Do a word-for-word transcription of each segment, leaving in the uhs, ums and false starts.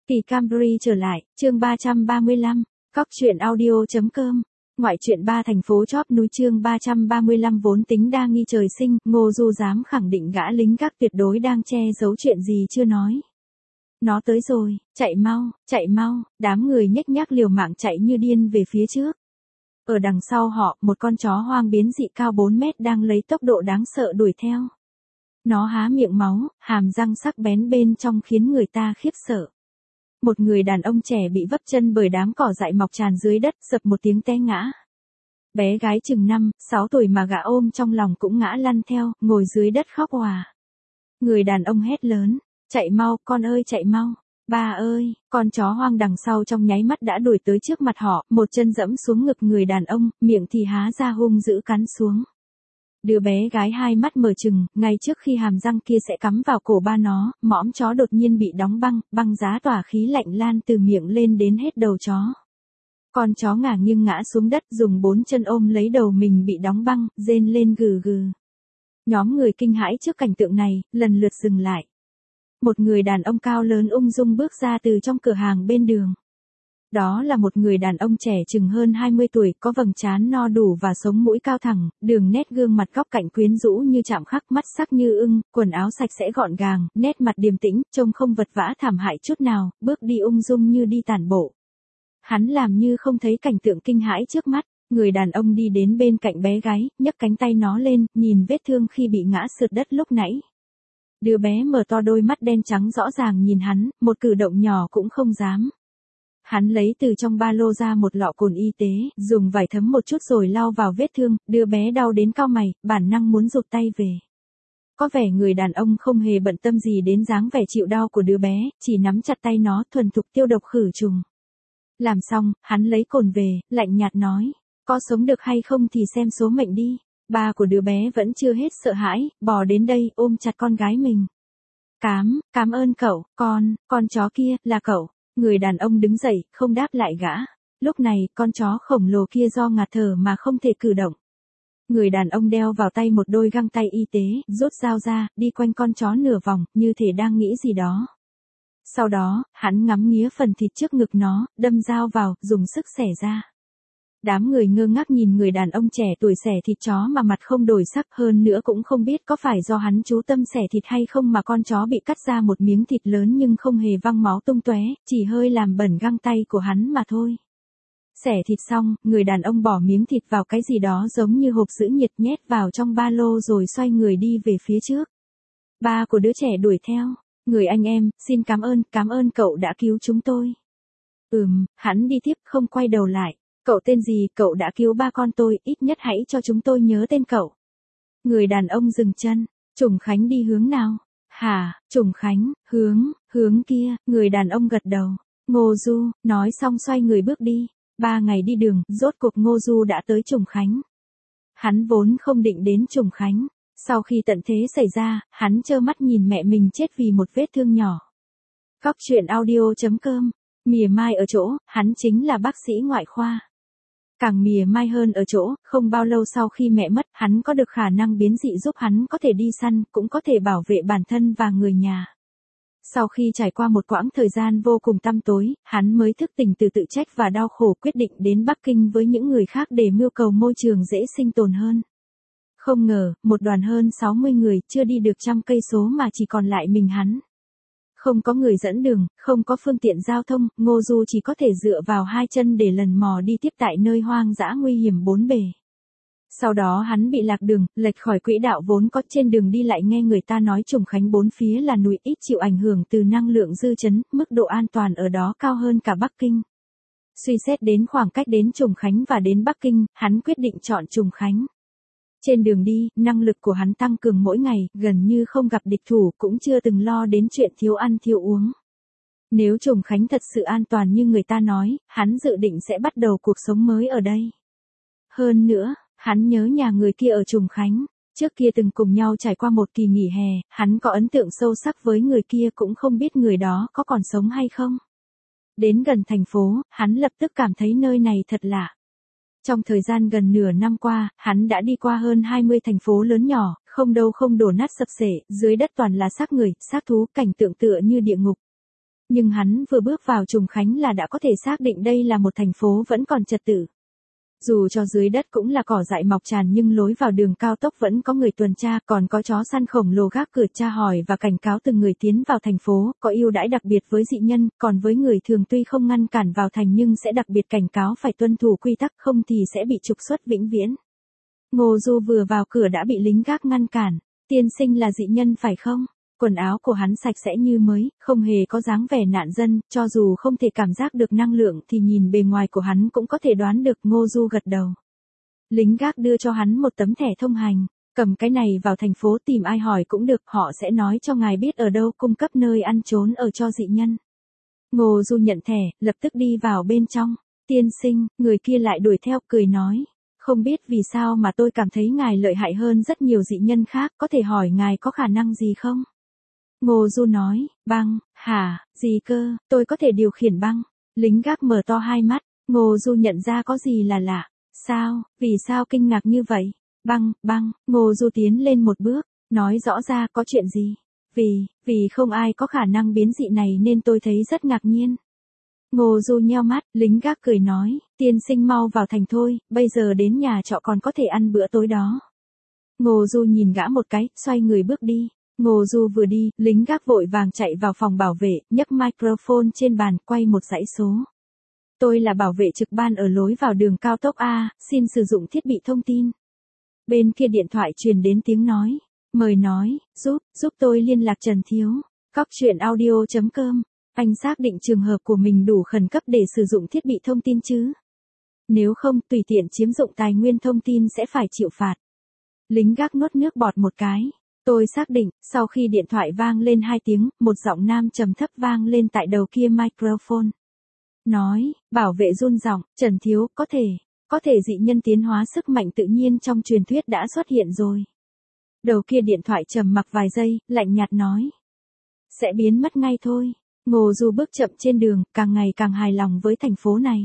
Kỳ Camry trở lại, chương ba trăm ba mươi lăm, Cóc truyện audio chấm com, ngoại truyện ba thành phố chóp núi chương ba trăm ba mươi lăm vốn tính đa nghi trời sinh, Ngô Du dám khẳng định gã lính gác tuyệt đối đang che giấu chuyện gì chưa nói. Nó tới rồi, chạy mau, chạy mau, đám người nhếch nhác liều mạng chạy như điên về phía trước. Ở đằng sau họ, một con chó hoang biến dị cao bốn mét đang lấy tốc độ đáng sợ đuổi theo. Nó há miệng máu, hàm răng sắc bén bên trong khiến người ta khiếp sợ. Một người đàn ông trẻ bị vấp chân bởi đám cỏ dại mọc tràn dưới đất, sập một tiếng té ngã. Bé gái chừng năm, sáu tuổi mà gã ôm trong lòng cũng ngã lăn theo, ngồi dưới đất khóc òa. Người đàn ông hét lớn, chạy mau, con ơi chạy mau. Ba ơi, con chó hoang đằng sau trong nháy mắt đã đuổi tới trước mặt họ, một chân dẫm xuống ngực người đàn ông, miệng thì há ra hung dữ cắn xuống. Đứa bé gái hai mắt mở trừng, ngay trước khi hàm răng kia sẽ cắm vào cổ ba nó, mõm chó đột nhiên bị đóng băng, băng giá tỏa khí lạnh lan từ miệng lên đến hết đầu chó. Con chó ngả nghiêng ngã xuống đất, dùng bốn chân ôm lấy đầu mình bị đóng băng, rên lên gừ gừ. Nhóm người kinh hãi trước cảnh tượng này, lần lượt dừng lại. Một người đàn ông cao lớn ung dung bước ra từ trong cửa hàng bên đường. Đó là một người đàn ông trẻ chừng hơn hai mươi tuổi, có vầng trán no đủ và sống mũi cao thẳng, đường nét gương mặt góc cạnh quyến rũ như chạm khắc, mắt sắc như ưng, quần áo sạch sẽ gọn gàng, nét mặt điềm tĩnh, trông không vật vã thảm hại chút nào, bước đi ung dung như đi tản bộ. Hắn làm như không thấy cảnh tượng kinh hãi trước mắt, người đàn ông đi đến bên cạnh bé gái, nhấc cánh tay nó lên, nhìn vết thương khi bị ngã sượt đất lúc nãy. Đứa bé mở to đôi mắt đen trắng rõ ràng nhìn hắn, một cử động nhỏ cũng không dám. Hắn lấy từ trong ba lô ra một lọ cồn y tế, dùng vải thấm một chút rồi lau vào vết thương, đứa bé đau đến cau mày, bản năng muốn rụt tay về. Có vẻ người đàn ông không hề bận tâm gì đến dáng vẻ chịu đau của đứa bé, chỉ nắm chặt tay nó thuần thục tiêu độc khử trùng. Làm xong, hắn lấy cồn về, lạnh nhạt nói, có sống được hay không thì xem số mệnh đi. Ba của đứa bé vẫn chưa hết sợ hãi, bò đến đây, ôm chặt con gái mình. Cám, cảm ơn cậu, con, con chó kia, là cậu. Người đàn ông đứng dậy, không đáp lại gã. Lúc này, con chó khổng lồ kia do ngạt thở mà không thể cử động. Người đàn ông đeo vào tay một đôi găng tay y tế, rút dao ra, đi quanh con chó nửa vòng, như thể đang nghĩ gì đó. Sau đó, hắn ngắm nghía phần thịt trước ngực nó, đâm dao vào, dùng sức xẻ ra. Đám người ngơ ngác nhìn người đàn ông trẻ tuổi xẻ thịt chó mà mặt không đổi sắc, hơn nữa cũng không biết có phải do hắn chú tâm xẻ thịt hay không mà con chó bị cắt ra một miếng thịt lớn nhưng không hề văng máu tung tóe, chỉ hơi làm bẩn găng tay của hắn mà thôi. Xẻ thịt xong, người đàn ông bỏ miếng thịt vào cái gì đó giống như hộp giữ nhiệt nhét vào trong ba lô rồi xoay người đi về phía trước. Ba của đứa trẻ đuổi theo, người anh em, xin cảm ơn, cảm ơn cậu đã cứu chúng tôi. Ừm, hắn đi tiếp không quay đầu lại. Cậu tên gì, cậu đã cứu ba con tôi, ít nhất hãy cho chúng tôi nhớ tên cậu. Người đàn ông dừng chân, Trùng Khánh đi hướng nào? Hả, Trùng Khánh, hướng, hướng kia, người đàn ông gật đầu. Ngô Du, nói xong xoay người bước đi. Ba ngày đi đường, rốt cuộc Ngô Du đã tới Trùng Khánh. Hắn vốn không định đến Trùng Khánh. Sau khi tận thế xảy ra, hắn trơ mắt nhìn mẹ mình chết vì một vết thương nhỏ. Cóc truyện audio chấm com, mỉa mai ở chỗ, hắn chính là bác sĩ ngoại khoa. Càng mỉa mai hơn ở chỗ, không bao lâu sau khi mẹ mất, hắn có được khả năng biến dị giúp hắn có thể đi săn, cũng có thể bảo vệ bản thân và người nhà. Sau khi trải qua một quãng thời gian vô cùng tăm tối, hắn mới thức tỉnh từ tự trách và đau khổ, quyết định đến Bắc Kinh với những người khác để mưu cầu môi trường dễ sinh tồn hơn. Không ngờ, một đoàn hơn sáu mươi người, chưa đi được trăm cây số mà chỉ còn lại mình hắn. Không có người dẫn đường, không có phương tiện giao thông, Ngô Du chỉ có thể dựa vào hai chân để lần mò đi tiếp tại nơi hoang dã nguy hiểm bốn bề. Sau đó hắn bị lạc đường, lệch khỏi quỹ đạo vốn có, trên đường đi lại nghe người ta nói Trùng Khánh bốn phía là núi, ít chịu ảnh hưởng từ năng lượng dư chấn, mức độ an toàn ở đó cao hơn cả Bắc Kinh. Suy xét đến khoảng cách đến Trùng Khánh và đến Bắc Kinh, hắn quyết định chọn Trùng Khánh. Trên đường đi, năng lực của hắn tăng cường mỗi ngày, gần như không gặp địch thủ, cũng chưa từng lo đến chuyện thiếu ăn thiếu uống. Nếu Trùng Khánh thật sự an toàn như người ta nói, hắn dự định sẽ bắt đầu cuộc sống mới ở đây. Hơn nữa, hắn nhớ nhà người kia ở Trùng Khánh, trước kia từng cùng nhau trải qua một kỳ nghỉ hè, hắn có ấn tượng sâu sắc với người kia, cũng không biết người đó có còn sống hay không. Đến gần thành phố, hắn lập tức cảm thấy nơi này thật lạ. Trong thời gian gần nửa năm qua, hắn đã đi qua hơn hai mươi thành phố lớn nhỏ, không đâu không đổ nát sập xệ, dưới đất toàn là xác người, xác thú, cảnh tượng tựa như địa ngục. Nhưng hắn vừa bước vào Trùng Khánh là đã có thể xác định đây là một thành phố vẫn còn trật tự. Dù cho dưới đất cũng là cỏ dại mọc tràn nhưng lối vào đường cao tốc vẫn có người tuần tra, còn có chó săn khổng lồ gác cửa tra hỏi và cảnh cáo từng người tiến vào thành phố, có ưu đãi đặc biệt với dị nhân, còn với người thường tuy không ngăn cản vào thành nhưng sẽ đặc biệt cảnh cáo phải tuân thủ quy tắc không thì sẽ bị trục xuất vĩnh viễn. Ngô Du vừa vào cửa đã bị lính gác ngăn cản. Tiên sinh là dị nhân phải không? Quần áo của hắn sạch sẽ như mới, không hề có dáng vẻ nạn dân, cho dù không thể cảm giác được năng lượng thì nhìn bề ngoài của hắn cũng có thể đoán được. Ngô Du gật đầu. Lính gác đưa cho hắn một tấm thẻ thông hành, cầm cái này vào thành phố tìm ai hỏi cũng được, họ sẽ nói cho ngài biết ở đâu cung cấp nơi ăn trốn ở cho dị nhân. Ngô Du nhận thẻ, lập tức đi vào bên trong. Tiên sinh, người kia lại đuổi theo, cười nói. Không biết vì sao mà tôi cảm thấy ngài lợi hại hơn rất nhiều dị nhân khác, có thể hỏi ngài có khả năng gì không? Ngô Du nói, băng, hả, gì cơ, tôi có thể điều khiển băng. Lính gác mở to hai mắt, Ngô Du nhận ra có gì là lạ. Sao, vì sao kinh ngạc như vậy? Băng, băng, Ngô Du tiến lên một bước, nói rõ ra có chuyện gì? Vì, vì không ai có khả năng biến dị này nên tôi thấy rất ngạc nhiên. Ngô Du nheo mắt, lính gác cười nói, tiên sinh mau vào thành thôi, bây giờ đến nhà trọ còn có thể ăn bữa tối đó. Ngô Du nhìn gã một cái, xoay người bước đi. Ngô Du vừa đi, lính gác vội vàng chạy vào phòng bảo vệ, nhấc microphone trên bàn, quay một dãy số. Tôi là bảo vệ trực ban ở lối vào đường cao tốc A, xin sử dụng thiết bị thông tin. Bên kia điện thoại truyền đến tiếng nói, mời nói, giúp, giúp tôi liên lạc Trần Thiếu. Cóc truyện audio chấm com. Anh xác định trường hợp của mình đủ khẩn cấp để sử dụng thiết bị thông tin chứ? Nếu không, tùy tiện chiếm dụng tài nguyên thông tin sẽ phải chịu phạt. Lính gác nuốt nước bọt một cái. Tôi xác định, sau khi điện thoại vang lên hai tiếng, một giọng nam trầm thấp vang lên tại đầu kia microphone. Nói, bảo vệ run giọng, Trần Thiếu, có thể, có thể dị nhân tiến hóa sức mạnh tự nhiên trong truyền thuyết đã xuất hiện rồi. Đầu kia điện thoại trầm mặc vài giây, lạnh nhạt nói. Sẽ biến mất ngay thôi. Ngô Du bước chậm trên đường, càng ngày càng hài lòng với thành phố này.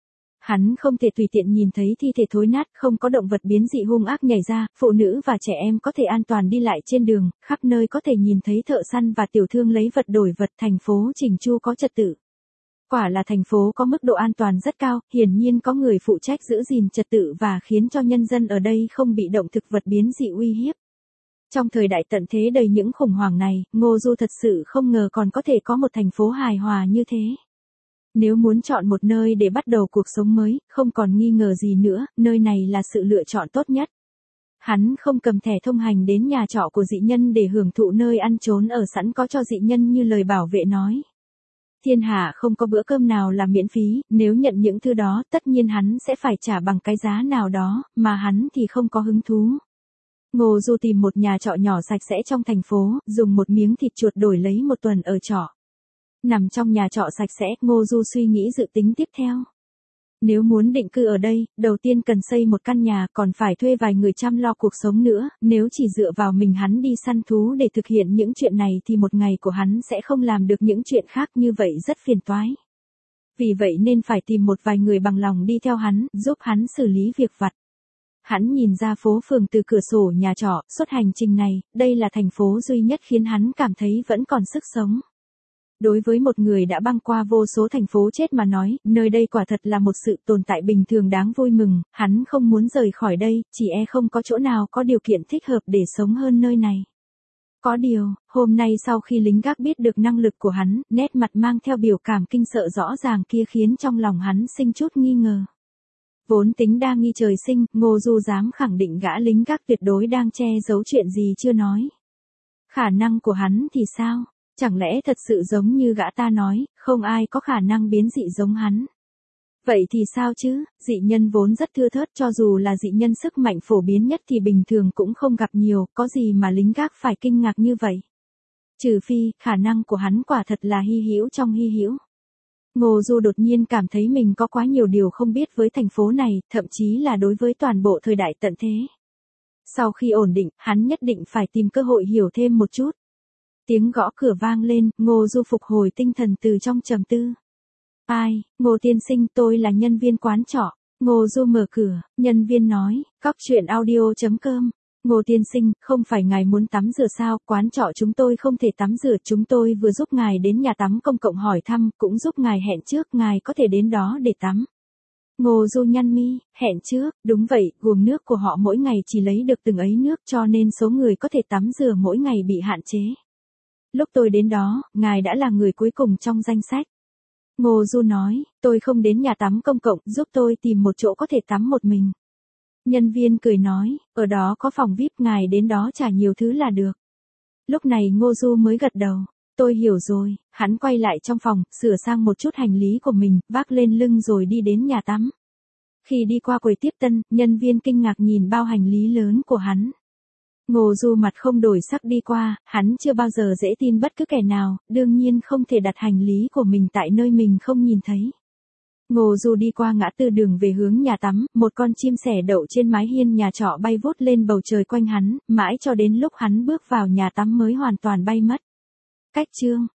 Hắn không thể tùy tiện nhìn thấy thi thể thối nát, không có động vật biến dị hung ác nhảy ra, phụ nữ và trẻ em có thể an toàn đi lại trên đường, khắp nơi có thể nhìn thấy thợ săn và tiểu thương lấy vật đổi vật, thành phố chỉnh chu có trật tự. Quả là thành phố có mức độ an toàn rất cao, hiển nhiên có người phụ trách giữ gìn trật tự và khiến cho nhân dân ở đây không bị động thực vật biến dị uy hiếp. Trong thời đại tận thế đầy những khủng hoảng này, Ngô Du thật sự không ngờ còn có thể có một thành phố hài hòa như thế. Nếu muốn chọn một nơi để bắt đầu cuộc sống mới, không còn nghi ngờ gì nữa, nơi này là sự lựa chọn tốt nhất. Hắn không cầm thẻ thông hành đến nhà trọ của dị nhân để hưởng thụ nơi ăn trốn ở sẵn có cho dị nhân như lời bảo vệ nói. Thiên hạ không có bữa cơm nào là miễn phí, nếu nhận những thứ đó, tất nhiên hắn sẽ phải trả bằng cái giá nào đó, mà hắn thì không có hứng thú. Ngô Du tìm một nhà trọ nhỏ sạch sẽ trong thành phố, dùng một miếng thịt chuột đổi lấy một tuần ở trọ. Nằm trong nhà trọ sạch sẽ, Ngô Du suy nghĩ dự tính tiếp theo. Nếu muốn định cư ở đây, đầu tiên cần xây một căn nhà, còn phải thuê vài người chăm lo cuộc sống nữa, nếu chỉ dựa vào mình hắn đi săn thú để thực hiện những chuyện này thì một ngày của hắn sẽ không làm được những chuyện khác, như vậy rất phiền toái. Vì vậy nên phải tìm một vài người bằng lòng đi theo hắn, giúp hắn xử lý việc vặt. Hắn nhìn ra phố phường từ cửa sổ nhà trọ, suốt hành trình này, đây là thành phố duy nhất khiến hắn cảm thấy vẫn còn sức sống. Đối với một người đã băng qua vô số thành phố chết mà nói, nơi đây quả thật là một sự tồn tại bình thường đáng vui mừng, hắn không muốn rời khỏi đây, chỉ e không có chỗ nào có điều kiện thích hợp để sống hơn nơi này. Có điều, hôm nay sau khi lính gác biết được năng lực của hắn, nét mặt mang theo biểu cảm kinh sợ rõ ràng kia khiến trong lòng hắn sinh chút nghi ngờ. Vốn tính đa nghi trời sinh, Ngô Du dám khẳng định gã lính gác tuyệt đối đang che giấu chuyện gì chưa nói. Khả năng của hắn thì sao? Chẳng lẽ thật sự giống như gã ta nói, không ai có khả năng biến dị giống hắn? Vậy thì sao chứ, dị nhân vốn rất thưa thớt, cho dù là dị nhân sức mạnh phổ biến nhất thì bình thường cũng không gặp nhiều, có gì mà lính gác phải kinh ngạc như vậy? Trừ phi, khả năng của hắn quả thật là hy hữu trong hy hữu. Ngô Du đột nhiên cảm thấy mình có quá nhiều điều không biết với thành phố này, thậm chí là đối với toàn bộ thời đại tận thế. Sau khi ổn định, hắn nhất định phải tìm cơ hội hiểu thêm một chút. Tiếng gõ cửa vang lên, Ngô Du phục hồi tinh thần từ trong trầm tư. Ai, Ngô tiên sinh, tôi là nhân viên quán trọ. Ngô Du mở cửa, nhân viên nói, cóc truyện audio chấm com. Ngô tiên sinh, không phải ngài muốn tắm rửa sao, quán trọ chúng tôi không thể tắm rửa, chúng tôi vừa giúp ngài đến nhà tắm công cộng hỏi thăm, cũng giúp ngài hẹn trước, ngài có thể đến đó để tắm. Ngô Du nhăn mi, hẹn trước, đúng vậy, guồng nước của họ mỗi ngày chỉ lấy được từng ấy nước cho nên số người có thể tắm rửa mỗi ngày bị hạn chế. Lúc tôi đến đó, ngài đã là người cuối cùng trong danh sách. Ngô Du nói, tôi không đến nhà tắm công cộng, giúp tôi tìm một chỗ có thể tắm một mình. Nhân viên cười nói, ở đó có phòng vi ai pi, ngài đến đó trả nhiều thứ là được. Lúc này Ngô Du mới gật đầu, tôi hiểu rồi, hắn quay lại trong phòng, sửa sang một chút hành lý của mình, vác lên lưng rồi đi đến nhà tắm. Khi đi qua quầy tiếp tân, nhân viên kinh ngạc nhìn bao hành lý lớn của hắn. Ngô Du mặt không đổi sắc đi qua, hắn chưa bao giờ dễ tin bất cứ kẻ nào, đương nhiên không thể đặt hành lý của mình tại nơi mình không nhìn thấy. Ngô Du đi qua ngã tư đường về hướng nhà tắm, một con chim sẻ đậu trên mái hiên nhà trọ bay vút lên bầu trời quanh hắn, mãi cho đến lúc hắn bước vào nhà tắm mới hoàn toàn bay mất. Cách chương